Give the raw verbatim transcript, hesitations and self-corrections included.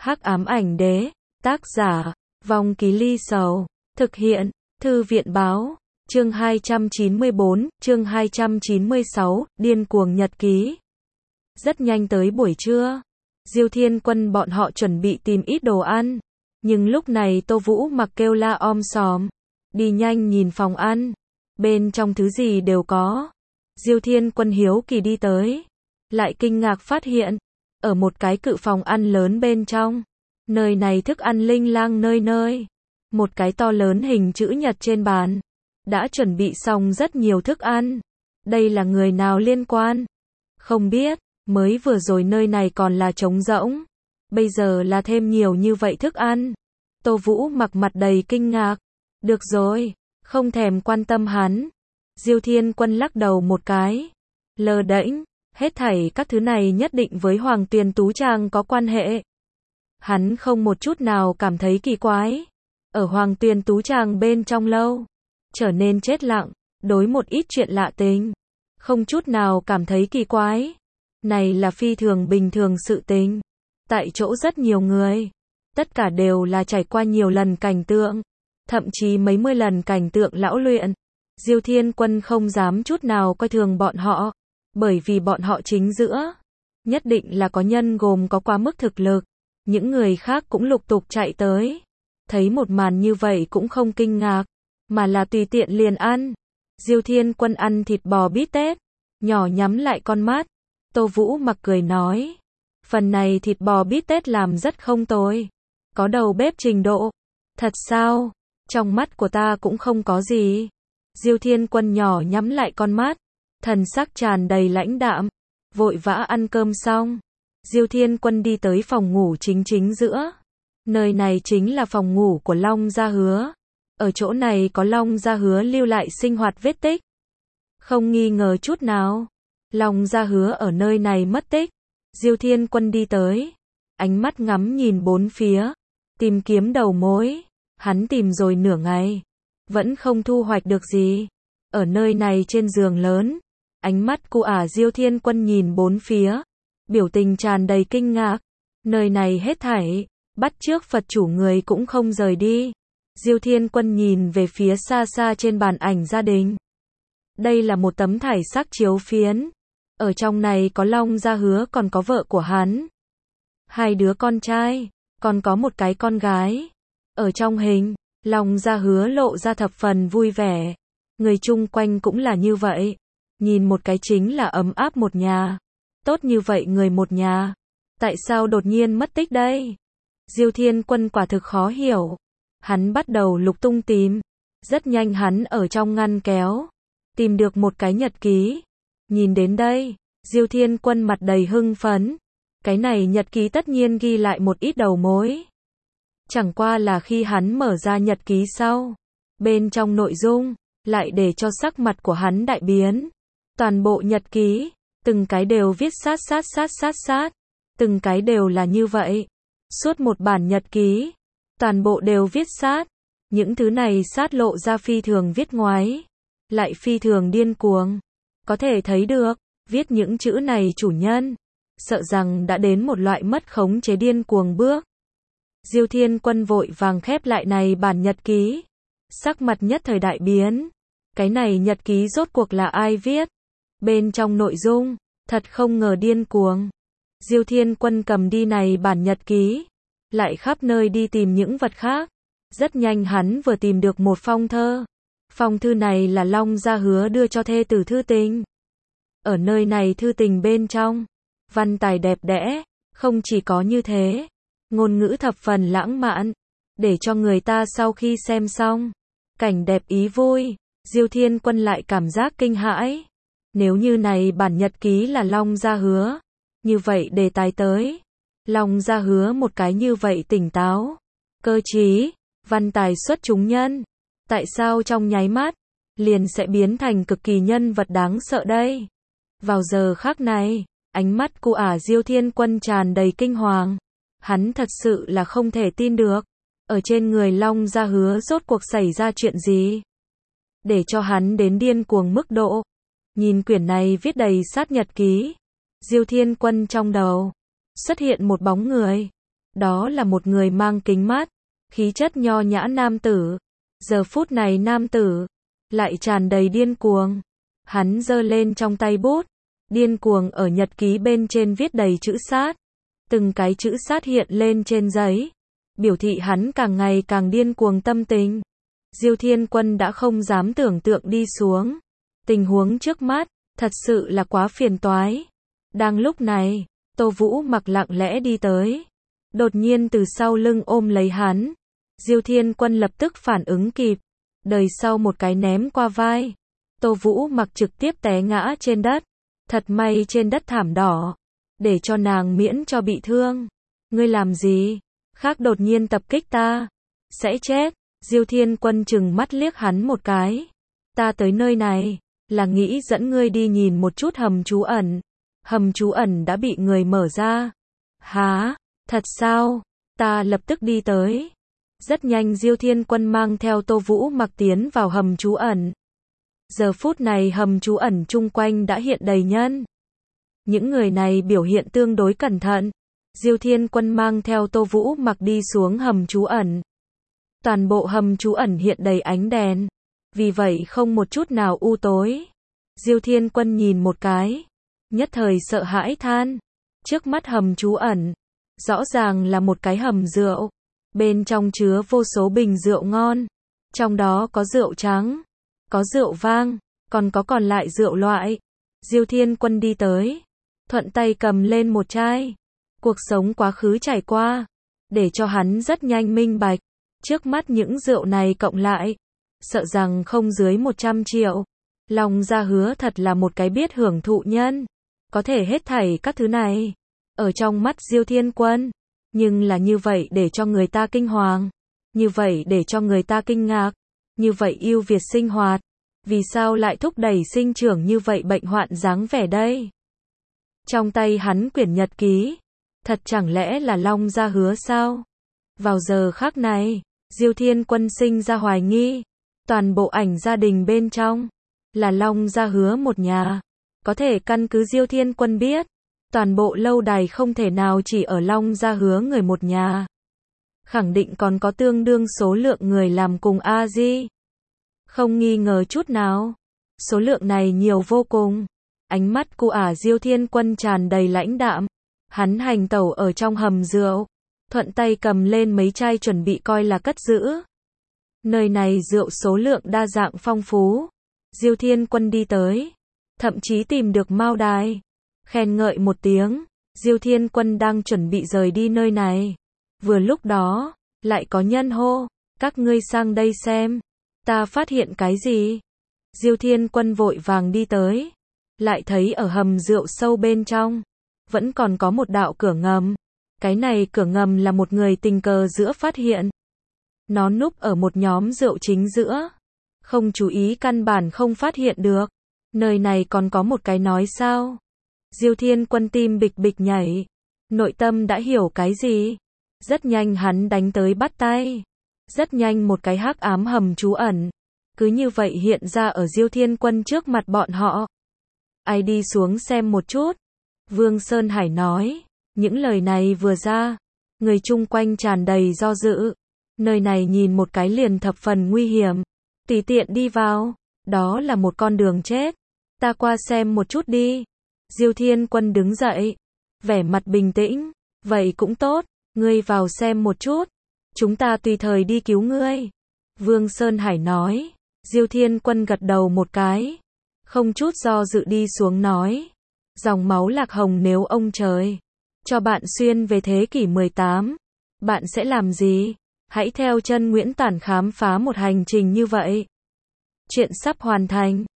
Hắc ám ảnh đế, tác giả, Vong Ký Ly Sầu, thực hiện, Thư viện báo, chương hai trăm chín mươi bốn, chương hai trăm chín mươi sáu, điên cuồng nhật ký. Rất nhanh tới buổi trưa, Diêu Thiên Quân bọn họ chuẩn bị tìm ít đồ ăn, nhưng lúc này Tô Vũ mặc kêu la om sòm, đi nhanh nhìn phòng ăn, bên trong thứ gì đều có. Diêu Thiên Quân hiếu kỳ đi tới, lại kinh ngạc phát hiện, ở một cái cự phòng ăn lớn bên trong, nơi này thức ăn linh lang nơi nơi, một cái to lớn hình chữ nhật trên bàn, đã chuẩn bị xong rất nhiều thức ăn. Đây là người nào liên quan? Không biết, mới vừa rồi nơi này còn là trống rỗng, bây giờ là thêm nhiều như vậy thức ăn. Tô Vũ mặc mặt đầy kinh ngạc, được rồi, không thèm quan tâm hắn. Diêu Thiên Quân lắc đầu một cái, lơ đễnh, hết thảy các thứ này nhất định với Hoàng Tuyền Tú Trang có quan hệ. Hắn không một chút nào cảm thấy kỳ quái. Ở Hoàng Tuyền Tú Trang bên trong lâu, trở nên chết lặng, đối một ít chuyện lạ tình, không chút nào cảm thấy kỳ quái. Này là phi thường bình thường sự tình. Tại chỗ rất nhiều người, tất cả đều là trải qua nhiều lần cảnh tượng, thậm chí mấy mươi lần cảnh tượng lão luyện. Diêu Thiên Quân không dám chút nào coi thường bọn họ, bởi vì bọn họ chính giữa, nhất định là có nhân gồm có quá mức thực lực. Những người khác cũng lục tục chạy tới, thấy một màn như vậy cũng không kinh ngạc, mà là tùy tiện liền ăn. Diêu Thiên Quân ăn thịt bò bít tết, nhỏ nhắm lại con mắt. Tô Vũ mặc cười nói, phần này thịt bò bít tết làm rất không tồi, có đầu bếp trình độ. Thật sao? Trong mắt của ta cũng không có gì. Diêu Thiên Quân nhỏ nhắm lại con mắt, thần sắc tràn đầy lãnh đạm, vội vã ăn cơm xong. Diêu Thiên Quân đi tới phòng ngủ chính chính giữa. Nơi này chính là phòng ngủ của Long Gia Hứa. Ở chỗ này có Long Gia Hứa lưu lại sinh hoạt vết tích. Không nghi ngờ chút nào, Long Gia Hứa ở nơi này mất tích. Diêu Thiên Quân đi tới, ánh mắt ngắm nhìn bốn phía, tìm kiếm đầu mối. Hắn tìm rồi nửa ngày, vẫn không thu hoạch được gì. Ở nơi này trên giường lớn, ánh mắt cu ả Diêu Thiên Quân nhìn bốn phía, biểu tình tràn đầy kinh ngạc. Nơi này hết thảy, bắt chước Phật chủ người cũng không rời đi. Diêu Thiên Quân nhìn về phía xa xa trên bàn ảnh gia đình. Đây là một tấm thải sắc chiếu phiến. Ở trong này có Long Gia Hứa còn có vợ của hắn, hai đứa con trai, còn có một cái con gái. Ở trong hình, Long Gia Hứa lộ ra thập phần vui vẻ. Người chung quanh cũng là như vậy. Nhìn một cái chính là ấm áp một nhà. Tốt như vậy người một nhà, tại sao đột nhiên mất tích đây? Diêu Thiên Quân quả thực khó hiểu. Hắn bắt đầu lục tung tìm. Rất nhanh hắn ở trong ngăn kéo tìm được một cái nhật ký. Nhìn đến đây, Diêu Thiên Quân mặt đầy hưng phấn. Cái này nhật ký tất nhiên ghi lại một ít đầu mối. Chẳng qua là khi hắn mở ra nhật ký sau, bên trong nội dung lại để cho sắc mặt của hắn đại biến. Toàn bộ nhật ký, từng cái đều viết sát sát sát sát sát, từng cái đều là như vậy. Suốt một bản nhật ký, toàn bộ đều viết sát. Những thứ này sát lộ ra phi thường viết ngoái, lại phi thường điên cuồng. Có thể thấy được, viết những chữ này chủ nhân, sợ rằng đã đến một loại mất khống chế điên cuồng bước. Diêu Thiên Quân vội vàng khép lại này bản nhật ký, sắc mặt nhất thời đại biến. Cái này nhật ký rốt cuộc là ai viết? Bên trong nội dung, thật không ngờ điên cuồng. Diêu Thiên Quân cầm đi này bản nhật ký, lại khắp nơi đi tìm những vật khác. Rất nhanh hắn vừa tìm được một phong thơ. Phong thư này là Long Gia Hứa đưa cho thê tử thư tình. Ở nơi này thư tình bên trong, văn tài đẹp đẽ, không chỉ có như thế, ngôn ngữ thập phần lãng mạn, để cho người ta sau khi xem xong, cảnh đẹp ý vui. Diêu Thiên Quân lại cảm giác kinh hãi. Nếu như này bản nhật ký là Long Gia Hứa, như vậy đề tài tới. Long Gia Hứa một cái như vậy tỉnh táo, cơ trí, văn tài xuất chúng nhân, tại sao trong nháy mắt, liền sẽ biến thành cực kỳ nhân vật đáng sợ đây? Vào giờ khắc này, ánh mắt cu ả Diêu Thiên Quân tràn đầy kinh hoàng. Hắn thật sự là không thể tin được. Ở trên người Long Gia Hứa rốt cuộc xảy ra chuyện gì? Để cho hắn đến điên cuồng mức độ. Nhìn quyển này viết đầy sát nhật ký, Diêu Thiên Quân trong đầu xuất hiện một bóng người. Đó là một người mang kính mắt, khí chất nho nhã nam tử. Giờ phút này nam tử lại tràn đầy điên cuồng. Hắn giơ lên trong tay bút, điên cuồng ở nhật ký bên trên viết đầy chữ sát. Từng cái chữ sát hiện lên trên giấy, biểu thị hắn càng ngày càng điên cuồng tâm tình. Diêu Thiên Quân đã không dám tưởng tượng đi xuống. Tình huống trước mắt, thật sự là quá phiền toái. Đang lúc này, Tô Vũ Mặc lặng lẽ đi tới. Đột nhiên từ sau lưng ôm lấy hắn. Diêu Thiên Quân lập tức phản ứng kịp. Đời sau một cái ném qua vai. Tô Vũ Mặc trực tiếp té ngã trên đất. Thật may trên đất thảm đỏ. Để cho nàng miễn cho bị thương. Ngươi làm gì? Khác đột nhiên tập kích ta. Sẽ chết. Diêu Thiên Quân chừng mắt liếc hắn một cái. Ta tới nơi này, là nghĩ dẫn ngươi đi nhìn một chút hầm trú ẩn. Hầm trú ẩn đã bị người mở ra. Hả? Thật sao? Ta lập tức đi tới. Rất nhanh Diêu Thiên Quân mang theo Tô Vũ Mặc tiến vào hầm trú ẩn. Giờ phút này hầm trú ẩn chung quanh đã hiện đầy nhân. Những người này biểu hiện tương đối cẩn thận. Diêu Thiên Quân mang theo Tô Vũ Mặc đi xuống hầm trú ẩn. Toàn bộ hầm trú ẩn hiện đầy ánh đèn. Vì vậy không một chút nào u tối. Diêu Thiên Quân nhìn một cái. Nhất thời sợ hãi than. Trước mắt hầm trú ẩn. Rõ ràng là một cái hầm rượu. Bên trong chứa vô số bình rượu ngon. Trong đó có rượu trắng. Có rượu vang. Còn có còn lại rượu loại. Diêu Thiên Quân đi tới. Thuận tay cầm lên một chai. Cuộc sống quá khứ trải qua. Để cho hắn rất nhanh minh bạch. Trước mắt những rượu này cộng lại. Sợ rằng không dưới một trăm triệu. Long Gia Hứa thật là một cái biết hưởng thụ nhân. Có thể hết thảy các thứ này. Ở trong mắt Diêu Thiên Quân. Nhưng là như vậy để cho người ta kinh hoàng. Như vậy để cho người ta kinh ngạc. Như vậy ưu việt sinh hoạt. Vì sao lại thúc đẩy sinh trưởng như vậy bệnh hoạn dáng vẻ đây? Trong tay hắn quyển nhật ký. Thật chẳng lẽ là Long Gia Hứa sao? Vào giờ khắc này, Diêu Thiên Quân sinh ra hoài nghi. Toàn bộ ảnh gia đình bên trong là Long Gia Hứa một nhà. Có thể căn cứ Diêu Thiên Quân biết, toàn bộ lâu đài không thể nào chỉ ở Long Gia Hứa người một nhà. Khẳng định còn có tương đương số lượng người làm cùng A Di. Không nghi ngờ chút nào. Số lượng này nhiều vô cùng. Ánh mắt của ả Diêu Thiên Quân tràn đầy lãnh đạm. Hắn hành tẩu ở trong hầm rượu. Thuận tay cầm lên mấy chai chuẩn bị coi là cất giữ. Nơi này rượu số lượng đa dạng phong phú. Diêu Thiên Quân đi tới. Thậm chí tìm được Mao Đài. Khen ngợi một tiếng. Diêu Thiên Quân đang chuẩn bị rời đi nơi này. Vừa lúc đó, lại có nhân hô. Các ngươi sang đây xem. Ta phát hiện cái gì? Diêu Thiên Quân vội vàng đi tới. Lại thấy ở hầm rượu sâu bên trong. Vẫn còn có một đạo cửa ngầm. Cái này cửa ngầm là một người tình cờ giữa phát hiện. Nó núp ở một nhóm rượu chính giữa. Không chú ý căn bản không phát hiện được. Nơi này còn có một cái nói sao? Diêu Thiên Quân tim bịch bịch nhảy. Nội tâm đã hiểu cái gì? Rất nhanh hắn đánh tới bắt tay. Rất nhanh một cái hắc ám hầm trú ẩn. Cứ như vậy hiện ra ở Diêu Thiên Quân trước mặt bọn họ. Ai đi xuống xem một chút? Vương Sơn Hải nói. Những lời này vừa ra. Người chung quanh tràn đầy do dự. Nơi này nhìn một cái liền thập phần nguy hiểm. Tùy tiện đi vào. Đó là một con đường chết. Ta qua xem một chút đi. Diêu Thiên Quân đứng dậy. Vẻ mặt bình tĩnh. Vậy cũng tốt. Ngươi vào xem một chút. Chúng ta tùy thời đi cứu ngươi. Vương Sơn Hải nói. Diêu Thiên Quân gật đầu một cái. Không chút do dự đi xuống nói. Dòng máu lạc hồng nếu ông trời cho bạn xuyên về thế kỷ mười tám. Bạn sẽ làm gì? Hãy theo chân Nguyễn Tản khám phá một hành trình như vậy. Chuyện sắp hoàn thành.